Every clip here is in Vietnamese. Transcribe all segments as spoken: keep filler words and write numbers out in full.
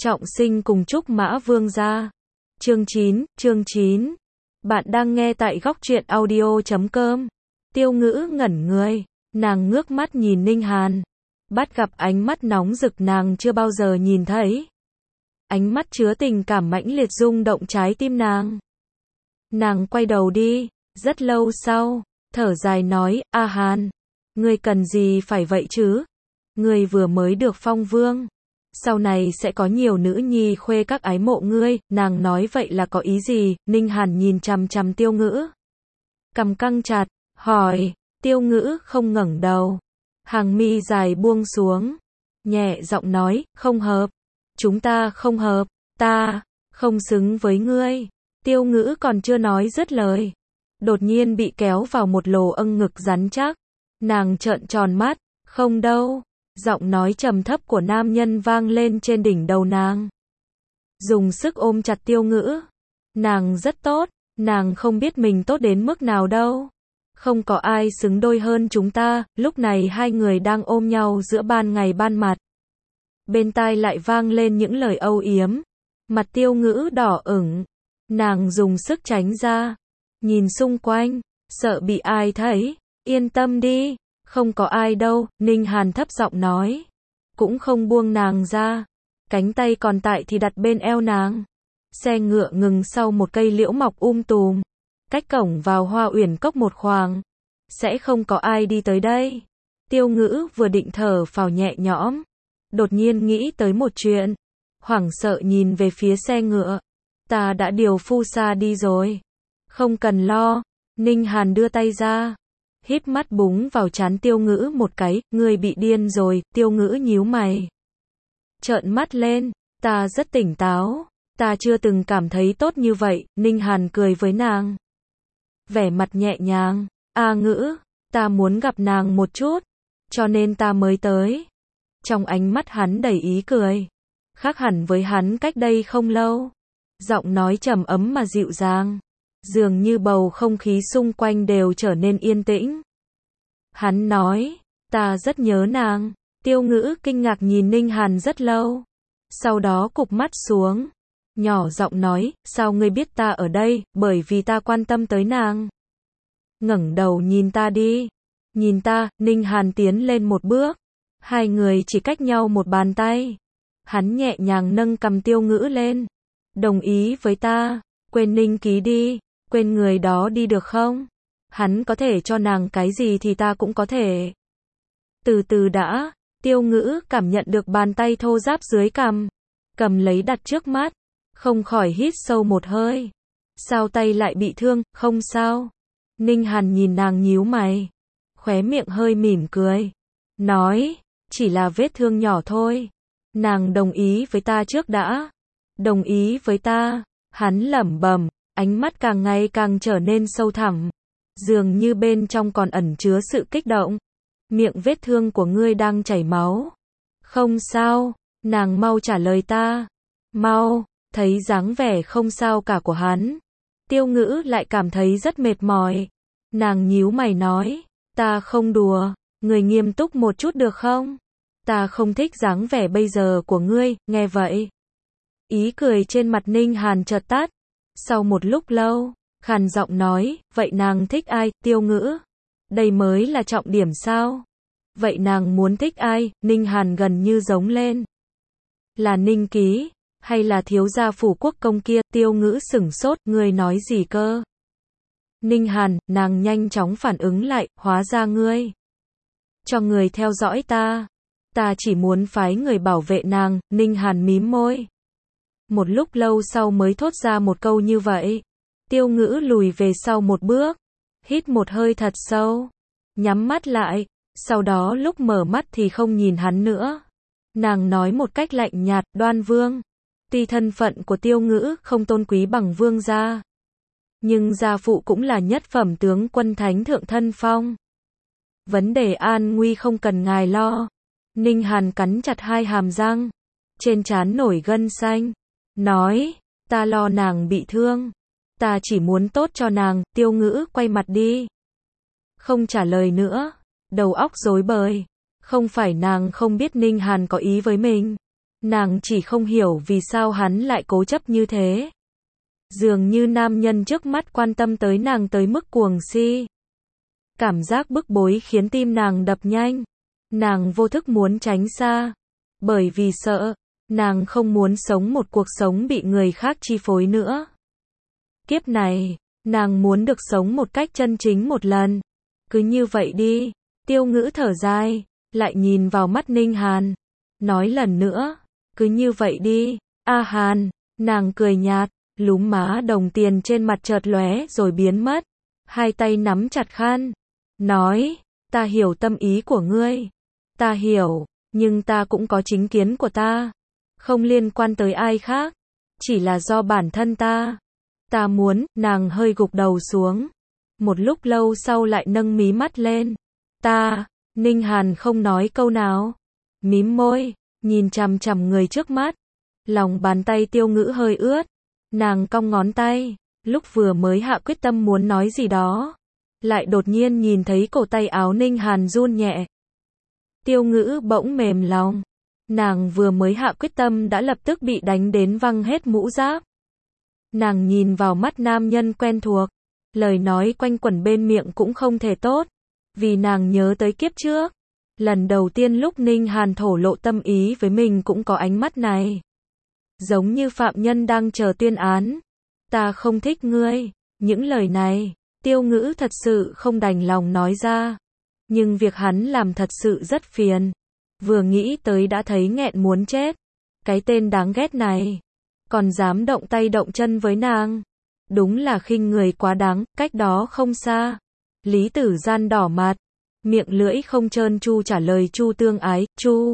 Trọng sinh cùng Trúc Mã Vương gia. Chương chín, chương chín. Bạn đang nghe tại góc truyện audio chấm com. Tiêu Ngữ ngẩn người, nàng ngước mắt nhìn Ninh Hàn, bắt gặp ánh mắt nóng rực nàng chưa bao giờ nhìn thấy. Ánh mắt chứa tình cảm mãnh liệt rung động trái tim nàng. Nàng quay đầu đi, rất lâu sau, thở dài nói, A Hàn, ngươi cần gì phải vậy chứ? Ngươi vừa mới được phong vương, sau này sẽ có nhiều nữ nhi khuê các ái mộ ngươi. Nàng nói vậy là có ý gì? Ninh Hàn nhìn chằm chằm Tiêu Ngữ, cằm căng chặt, hỏi. Tiêu Ngữ không ngẩng đầu, hàng mi dài buông xuống, nhẹ giọng nói, không hợp, chúng ta không hợp, ta không xứng với ngươi. Tiêu Ngữ còn chưa nói dứt lời, đột nhiên bị kéo vào một lồ âng ngực rắn chắc. Nàng trợn tròn mắt, không đâu. Giọng nói trầm thấp của nam nhân vang lên trên đỉnh đầu nàng, dùng sức ôm chặt Tiêu Ngữ. Nàng rất tốt, nàng không biết mình tốt đến mức nào đâu. Không có ai xứng đôi hơn chúng ta. Lúc này hai người đang ôm nhau giữa ban ngày ban mặt. Bên tai lại vang lên những lời âu yếm. Mặt Tiêu Ngữ đỏ ửng, nàng dùng sức tránh ra, nhìn xung quanh, sợ bị ai thấy. Yên tâm đi, không có ai đâu. Ninh Hàn thấp giọng nói, cũng không buông nàng ra, cánh tay còn tại thì đặt bên eo nàng. Xe ngựa ngừng sau một cây liễu mọc um tùm, cách cổng vào Hoa Uyển Cốc một khoảng. Sẽ không có ai đi tới đây. Tiêu Ngữ vừa định thở phào nhẹ nhõm, đột nhiên nghĩ tới một chuyện, hoảng sợ nhìn về phía xe ngựa. Ta đã điều phu xa đi rồi, không cần lo. Ninh Hàn đưa tay ra, híp mắt búng vào trán Tiêu Ngữ một cái. Ngươi bị điên rồi. Tiêu Ngữ nhíu mày, trợn mắt lên, ta rất tỉnh táo, ta chưa từng cảm thấy tốt như vậy. Ninh Hàn cười với nàng, vẻ mặt nhẹ nhàng, A Ngữ, ta muốn gặp nàng một chút, cho nên ta mới tới. Trong ánh mắt hắn đầy ý cười, khác hẳn với hắn cách đây không lâu. Giọng nói trầm ấm mà dịu dàng, dường như bầu không khí xung quanh đều trở nên yên tĩnh. Hắn nói, ta rất nhớ nàng. Tiêu Ngữ kinh ngạc nhìn Ninh Hàn rất lâu, sau đó cụp mắt xuống, nhỏ giọng nói, sao ngươi biết ta ở đây? Bởi vì ta quan tâm tới nàng. Ngẩng đầu nhìn ta đi. Nhìn ta. Ninh Hàn tiến lên một bước, hai người chỉ cách nhau một bàn tay. Hắn nhẹ nhàng nâng cằm Tiêu Ngữ lên, đồng ý với ta, quên Ninh Ký đi, quên người đó đi được không? Hắn có thể cho nàng cái gì thì ta cũng có thể. Từ từ đã. Tiêu Ngữ cảm nhận được bàn tay thô ráp dưới cằm, cầm lấy đặt trước mắt, không khỏi hít sâu một hơi. Sao tay lại bị thương? Không sao. Ninh Hàn nhìn nàng nhíu mày, khóe miệng hơi mỉm cười, nói, chỉ là vết thương nhỏ thôi. Nàng đồng ý với ta trước đã. Đồng ý với ta. Hắn lẩm bẩm, ánh mắt càng ngày càng trở nên sâu thẳm, dường như bên trong còn ẩn chứa sự kích động. Miệng vết thương của ngươi đang chảy máu. Không sao. Nàng mau trả lời ta. Mau. Thấy dáng vẻ không sao cả của hắn, Tiêu Ngữ lại cảm thấy rất mệt mỏi. Nàng nhíu mày nói, ta không đùa, ngươi nghiêm túc một chút được không? Ta không thích dáng vẻ bây giờ của ngươi. Nghe vậy, ý cười trên mặt Ninh Hàn chợt tắt. Sau một lúc lâu, khàn giọng nói, vậy nàng thích ai? Tiêu Ngữ, đây mới là trọng điểm sao? Vậy nàng muốn thích ai? Ninh Hàn gần như giống lên. Là Ninh Ký, hay là thiếu gia phủ quốc công kia? Tiêu Ngữ sửng sốt, ngươi nói gì cơ? Ninh Hàn. Nàng nhanh chóng phản ứng lại, hóa ra ngươi cho người theo dõi ta. Ta chỉ muốn phái người bảo vệ nàng. Ninh Hàn mím môi, một lúc lâu sau mới thốt ra một câu như vậy. Tiêu Ngữ lùi về sau một bước, hít một hơi thật sâu, nhắm mắt lại, sau đó lúc mở mắt thì không nhìn hắn nữa. Nàng nói một cách lạnh nhạt, Đoan Vương. Tuy thân phận của Tiêu Ngữ không tôn quý bằng vương gia, nhưng gia phụ cũng là nhất phẩm tướng quân thánh thượng thân phong. Vấn đề an nguy không cần ngài lo. Ninh Hàn cắn chặt hai hàm răng, trên trán nổi gân xanh, nói, ta lo nàng bị thương, ta chỉ muốn tốt cho nàng. Tiêu Ngữ quay mặt đi, không trả lời nữa, đầu óc rối bời. Không phải nàng không biết Ninh Hàn có ý với mình, Nàng chỉ không hiểu vì sao hắn lại cố chấp như thế. Dường như nam nhân trước mắt quan tâm tới nàng tới mức cuồng si. Cảm giác bức bối khiến tim nàng đập nhanh. Nàng vô thức muốn tránh xa. Bởi vì sợ, nàng không muốn sống một cuộc sống bị người khác chi phối nữa. Kiếp này, nàng muốn được sống một cách chân chính một lần. Cứ như vậy đi. Tiêu Ngữ thở dài, lại nhìn vào mắt Ninh Hàn. Nói lần nữa, cứ như vậy đi. A Hàn, nàng cười nhạt, lúm má đồng tiền trên mặt chợt lóe rồi biến mất. Hai tay nắm chặt khăn. Nói, ta hiểu tâm ý của ngươi. Ta hiểu, nhưng ta cũng có chính kiến của ta. Không liên quan tới ai khác. Chỉ là do bản thân ta. Ta muốn, nàng hơi gục đầu xuống. Một lúc lâu sau lại nâng mí mắt lên. Ta, Ninh Hàn không nói câu nào. Mím môi, nhìn chằm chằm người trước mắt. Lòng bàn tay Tiêu Ngữ hơi ướt. Nàng cong ngón tay, lúc vừa mới hạ quyết tâm muốn nói gì đó. Lại đột nhiên nhìn thấy cổ tay áo Ninh Hàn run nhẹ. Tiêu Ngữ bỗng mềm lòng. Nàng vừa mới hạ quyết tâm đã lập tức bị đánh đến văng hết mũ giáp. Nàng nhìn vào mắt nam nhân quen thuộc. Lời nói quanh quẩn bên miệng cũng không thể tốt. Vì nàng nhớ tới kiếp trước. Lần đầu tiên lúc Ninh Hàn thổ lộ tâm ý với mình cũng có ánh mắt này. Giống như phạm nhân đang chờ tuyên án. Ta không thích ngươi. Những lời này, Tiêu Ngữ thật sự không đành lòng nói ra. Nhưng việc hắn làm thật sự rất phiền. Vừa nghĩ tới đã thấy nghẹn muốn chết. Cái tên đáng ghét này. Còn dám động tay động chân với nàng. Đúng là khinh người quá đáng, cách đó không xa. Lý Tử Gian đỏ mặt. Miệng lưỡi không trơn tru trả lời Chu Tương Ái, Chu.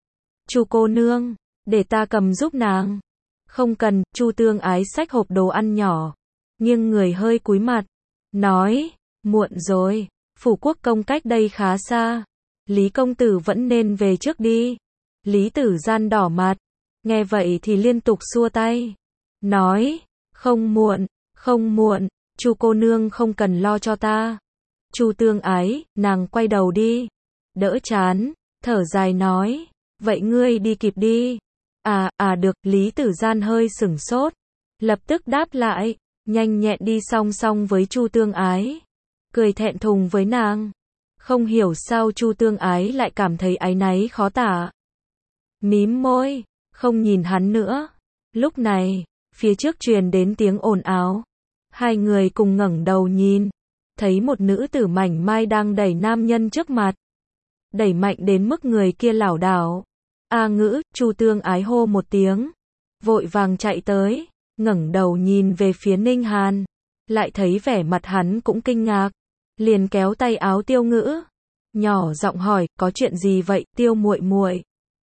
Chu cô nương, để ta cầm giúp nàng. Không cần, Chu Tương Ái xách hộp đồ ăn nhỏ. Nhưng người hơi cúi mặt. Nói, muộn rồi, phủ quốc công cách đây khá xa. Lý công tử vẫn nên về trước đi. Lý Tử Gian đỏ mặt. Nghe vậy thì liên tục xua tay. Nói, không muộn, không muộn, Chu cô nương không cần lo cho ta. Chu Tương Ái, nàng quay đầu đi. Đỡ chán, thở dài nói, vậy ngươi đi kịp đi. À, à được, Lý Tử Gian hơi sửng sốt. Lập tức đáp lại, nhanh nhẹn đi song song với Chu Tương Ái. Cười thẹn thùng với nàng. Không hiểu sao Chu Tương Ái lại cảm thấy áy náy khó tả. Mím môi, không nhìn hắn nữa. Lúc này, phía trước truyền đến tiếng ồn ào. Hai người cùng ngẩng đầu nhìn. Thấy một nữ tử mảnh mai đang đẩy nam nhân trước mặt. Đẩy mạnh đến mức người kia lảo đảo. A Ngữ, Chu Tương Ái hô một tiếng. Vội vàng chạy tới, ngẩng đầu nhìn về phía Ninh Hàn. Lại thấy vẻ mặt hắn cũng kinh ngạc. Liền kéo tay áo Tiêu Ngữ. Nhỏ giọng hỏi, có chuyện gì vậy, Tiêu muội muội?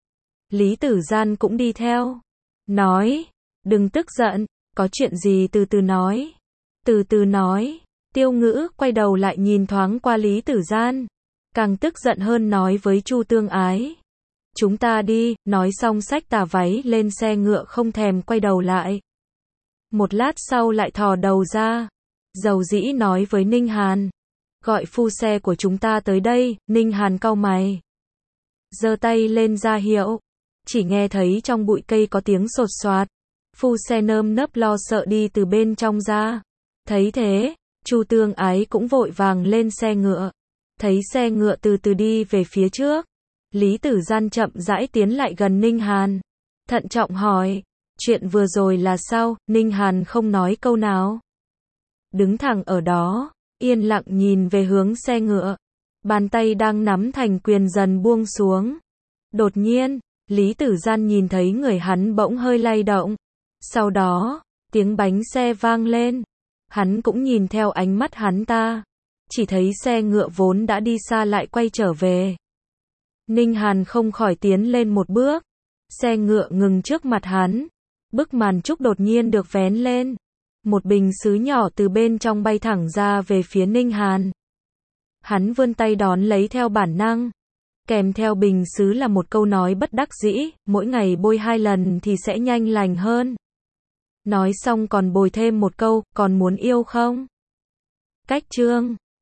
Lý Tử Gian cũng đi theo. Nói, đừng tức giận, có chuyện gì từ từ nói. Từ từ nói. Tiêu Ngữ quay đầu lại nhìn thoáng qua Lý Tử Gian. Càng tức giận hơn nói với Chu Tương Ái. Chúng ta đi, nói xong xách tà váy lên xe ngựa không thèm quay đầu lại. Một lát sau lại thò đầu ra. Dầu dĩ nói với Ninh Hàn. Gọi phu xe của chúng ta tới đây, Ninh Hàn cau mày. Giơ tay lên ra hiệu. Chỉ nghe thấy trong bụi cây có tiếng sột soạt. Phu xe nơm nớp lo sợ đi từ bên trong ra. Thấy thế, Chu Tương Ái cũng vội vàng lên xe ngựa. Thấy xe ngựa từ từ đi về phía trước. Lý Tử Gian chậm rãi tiến lại gần Ninh Hàn. Thận trọng hỏi, chuyện vừa rồi là sao? Ninh Hàn không nói câu nào. Đứng thẳng ở đó, yên lặng nhìn về hướng xe ngựa. Bàn tay đang nắm thành quyền dần buông xuống. Đột nhiên, Lý Tử Gian nhìn thấy người hắn bỗng hơi lay động. Sau đó, tiếng bánh xe vang lên. Hắn cũng nhìn theo ánh mắt hắn ta. Chỉ thấy xe ngựa vốn đã đi xa lại quay trở về. Ninh Hàn không khỏi tiến lên một bước. Xe ngựa ngừng trước mặt hắn. Bức màn trúc đột nhiên được vén lên. Một bình sứ nhỏ từ bên trong bay thẳng ra về phía Ninh Hàn. Hắn vươn tay đón lấy theo bản năng. Kèm theo bình sứ là một câu nói bất đắc dĩ, mỗi ngày bôi hai lần thì sẽ nhanh lành hơn. Nói xong còn bồi thêm một câu, còn muốn yêu không? Cách chương